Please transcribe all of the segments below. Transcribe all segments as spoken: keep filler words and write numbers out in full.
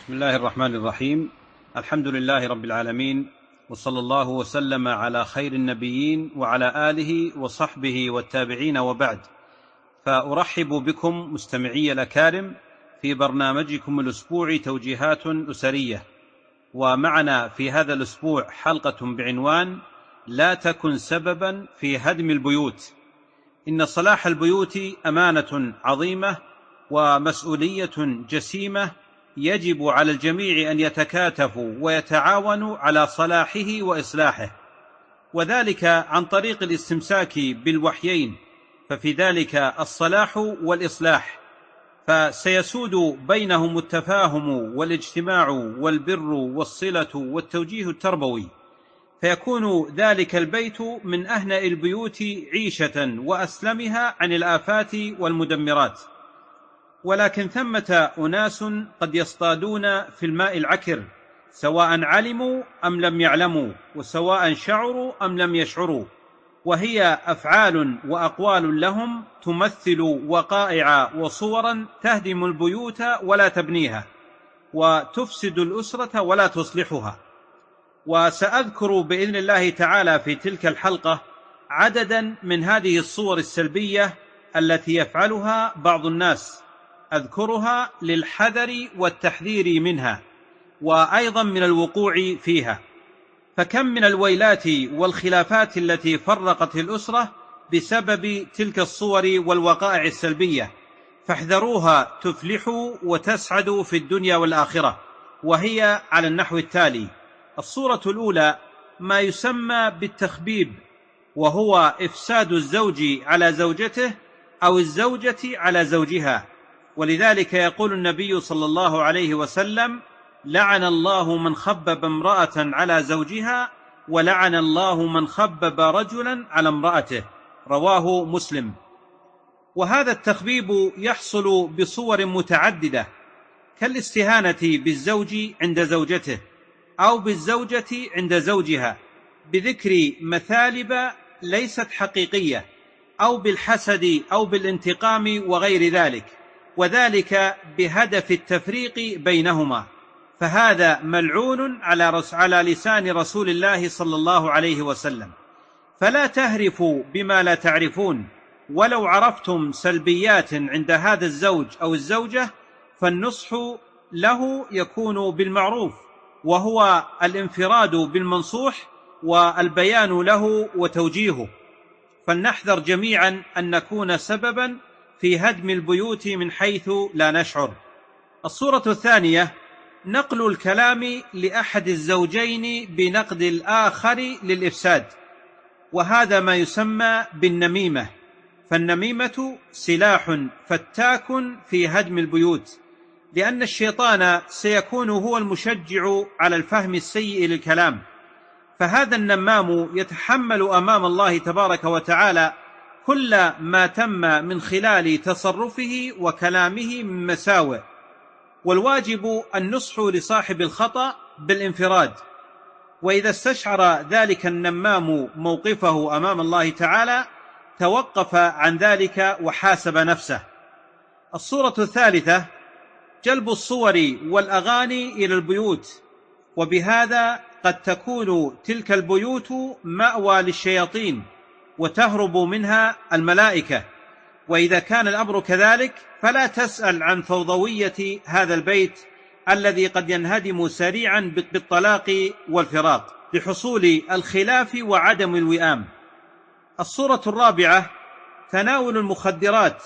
بسم الله الرحمن الرحيم. الحمد لله رب العالمين، وصلى الله وسلم على خير النبيين وعلى آله وصحبه والتابعين، وبعد. فأرحب بكم مستمعي الأكارم في برنامجكم الأسبوعي توجيهات أسرية، ومعنا في هذا الأسبوع حلقة بعنوان لا تكن سببا في هدم البيوت. إن صلاح البيوت أمانة عظيمة ومسؤولية جسيمة، يجب على الجميع أن يتكاتفوا ويتعاونوا على صلاحه وإصلاحه، وذلك عن طريق الاستمساك بالوحيين، ففي ذلك الصلاح والإصلاح، فسيسود بينهم التفاهم والاجتماع والبر والصلة والتوجيه التربوي، فيكون ذلك البيت من أهنأ البيوت عيشة وأسلمها عن الآفات والمدمرات. ولكن ثمة أناس قد يصطادون في الماء العكر، سواء علموا أم لم يعلموا، وسواء شعروا أم لم يشعروا، وهي أفعال وأقوال لهم تمثل وقائع وصورا تهدم البيوت ولا تبنيها، وتفسد الأسرة ولا تصلحها. وسأذكر بإذن الله تعالى في تلك الحلقة عددا من هذه الصور السلبية التي يفعلها بعض الناس، أذكرها للحذر والتحذير منها، وأيضا من الوقوع فيها. فكم من الويلات والخلافات التي فرقت الأسرة بسبب تلك الصور والوقائع السلبية، فاحذروها تفلحوا وتسعدوا في الدنيا والآخرة. وهي على النحو التالي: الصورة الأولى ما يسمى بالتخبيب، وهو إفساد الزوج على زوجته أو الزوجة على زوجها. ولذلك يقول النبي صلى الله عليه وسلم: لعن الله من خبب امرأة على زوجها، ولعن الله من خبب رجلا على امرأته، رواه مسلم. وهذا التخبيب يحصل بصور متعددة، كالاستهانة بالزوج عند زوجته، أو بالزوجة عند زوجها، بذكر مثالب ليست حقيقية، أو بالحسد أو بالانتقام وغير ذلك، وذلك بهدف التفريق بينهما. فهذا ملعون على على لسان رسول الله صلى الله عليه وسلم. فلا تهرفوا بما لا تعرفون، ولو عرفتم سلبيات عند هذا الزوج أو الزوجة، فالنصح له يكون بالمعروف، وهو الانفراد بالمنصوح والبيان له وتوجيهه. فلنحذر جميعا أن نكون سببا في هدم البيوت من حيث لا نشعر. الصورة الثانية نقل الكلام لأحد الزوجين بنقد الآخر للإفساد، وهذا ما يسمى بالنميمة. فالنميمة سلاح فتاك في هدم البيوت، لأن الشيطان سيكون هو المشجع على الفهم السيء للكلام، فهذا النمام يتحمل أمام الله تبارك وتعالى كل ما تم من خلال تصرفه وكلامه من مساوئ. والواجب النصح لصاحب الخطأ بالانفراد، وإذا استشعر ذلك النمام موقفه أمام الله تعالى توقف عن ذلك وحاسب نفسه. الصورة الثالثة جلب الصور والأغاني إلى البيوت، وبهذا قد تكون تلك البيوت مأوى للشياطين وتهرب منها الملائكة. وإذا كان الأمر كذلك فلا تسأل عن فوضوية هذا البيت الذي قد ينهدم سريعا بالطلاق والفراق لحصول الخلاف وعدم الوئام. الصورة الرابعة تناول المخدرات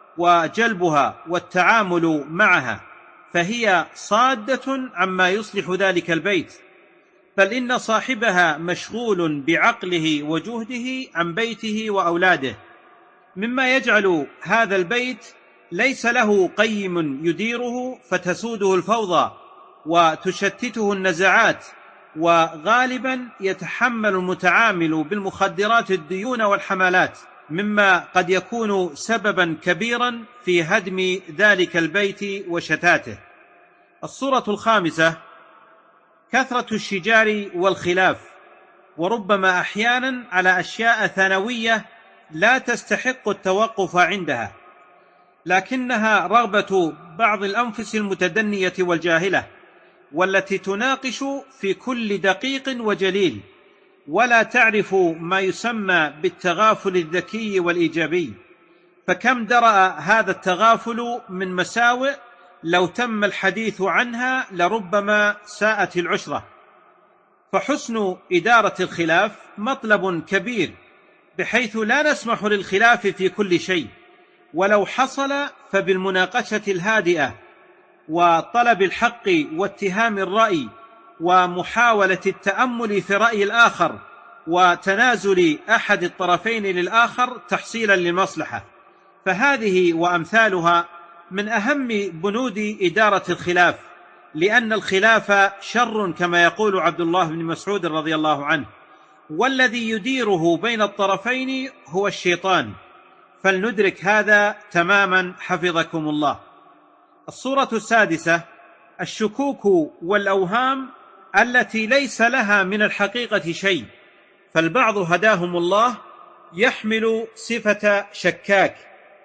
وجلبها والتعامل معها، فهي صادة عما يصلح ذلك البيت، بل إن صاحبها مشغول بعقله وجهده عن بيته وأولاده، مما يجعل هذا البيت ليس له قيم يديره، فتسوده الفوضى وتشتته النزعات، وغالبا يتحمل المتعامل بالمخدرات الديون والحملات، مما قد يكون سببا كبيرا في هدم ذلك البيت وشتاته. الصورة الخامسة كثرة الشجار والخلاف، وربما أحيانا على أشياء ثانوية لا تستحق التوقف عندها، لكنها رغبة بعض الأنفس المتدنية والجاهلة، والتي تناقش في كل دقيق وجليل، ولا تعرف ما يسمى بالتغافل الذكي والإيجابي. فكم درأ هذا التغافل من مساوئ لو تم الحديث عنها لربما ساءت العشرة. فحسن إدارة الخلاف مطلب كبير، بحيث لا نسمح للخلاف في كل شيء، ولو حصل فبالمناقشة الهادئة وطلب الحق واتهام الرأي ومحاولة التأمل في رأي الآخر وتنازل أحد الطرفين للآخر تحصيلا للمصلحة. فهذه وأمثالها من أهم بنود إدارة الخلاف، لأن الخلاف شر كما يقول عبد الله بن مسعود رضي الله عنه، والذي يديره بين الطرفين هو الشيطان. فلندرك هذا تماما حفظكم الله. الصورة السادسة: الشكوك والأوهام التي ليس لها من الحقيقة شيء. فالبعض هداهم الله يحمل صفة شكاك،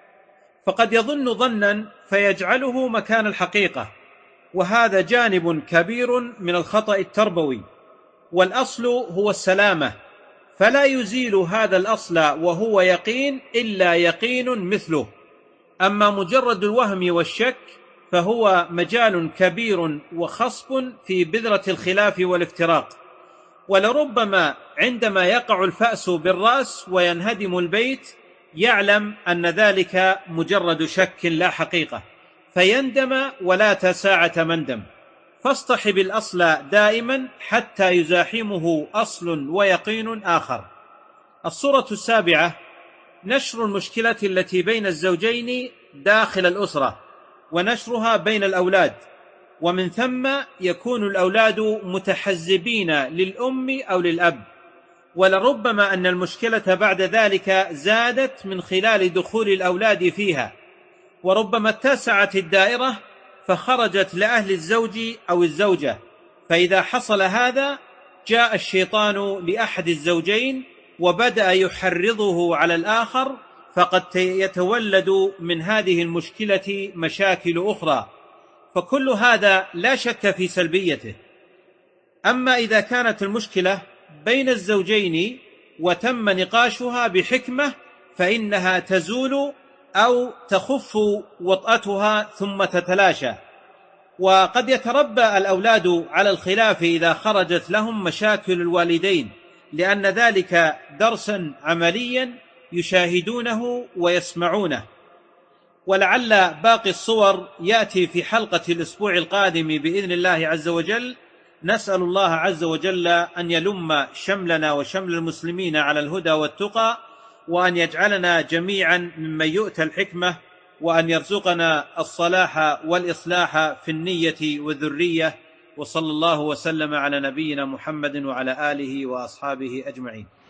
فقد يظن ظنا فيجعله مكان الحقيقة، وهذا جانب كبير من الخطأ التربوي. والأصل هو السلامة، فلا يزيل هذا الأصل وهو يقين إلا يقين مثله. أما مجرد الوهم والشك فهو مجال كبير وخصب في بذرة الخلاف والافتراق. ولربما عندما يقع الفأس بالرأس وينهدم البيت يعلم أن ذلك مجرد شك لا حقيقة، فيندم ولا تساعة مندم. فاصطحب الأصل دائما حتى يزاحمه أصل ويقين آخر. الصورة السابعة: نشر المشكلة التي بين الزوجين داخل الأسرة، ونشرها بين الأولاد، ومن ثم يكون الأولاد متحزبين للأم أو للأب، ولربما أن المشكلة بعد ذلك زادت من خلال دخول الأولاد فيها، وربما اتسعت الدائرة فخرجت لأهل الزوج أو الزوجة. فإذا حصل هذا جاء الشيطان لأحد الزوجين وبدأ يحرضه على الآخر، فقد يتولد من هذه المشكلة مشاكل أخرى. فكل هذا لا شك في سلبيته. أما إذا كانت المشكلة بين الزوجين وتم نقاشها بحكمة فإنها تزول أو تخف وطأتها ثم تتلاشى. وقد يتربى الأولاد على الخلاف إذا خرجت لهم مشاكل الوالدين، لأن ذلك درسا عمليا يشاهدونه ويسمعونه. ولعل باقي الصور يأتي في حلقة الأسبوع القادم بإذن الله عز وجل. نسأل الله عز وجل أن يلم شملنا وشمل المسلمين على الهدى والتقى، وأن يجعلنا جميعا ممن يؤتى الحكمة، وأن يرزقنا الصلاح والإصلاح في النية والذرية. وصلى الله وسلم على نبينا محمد وعلى آله وأصحابه أجمعين.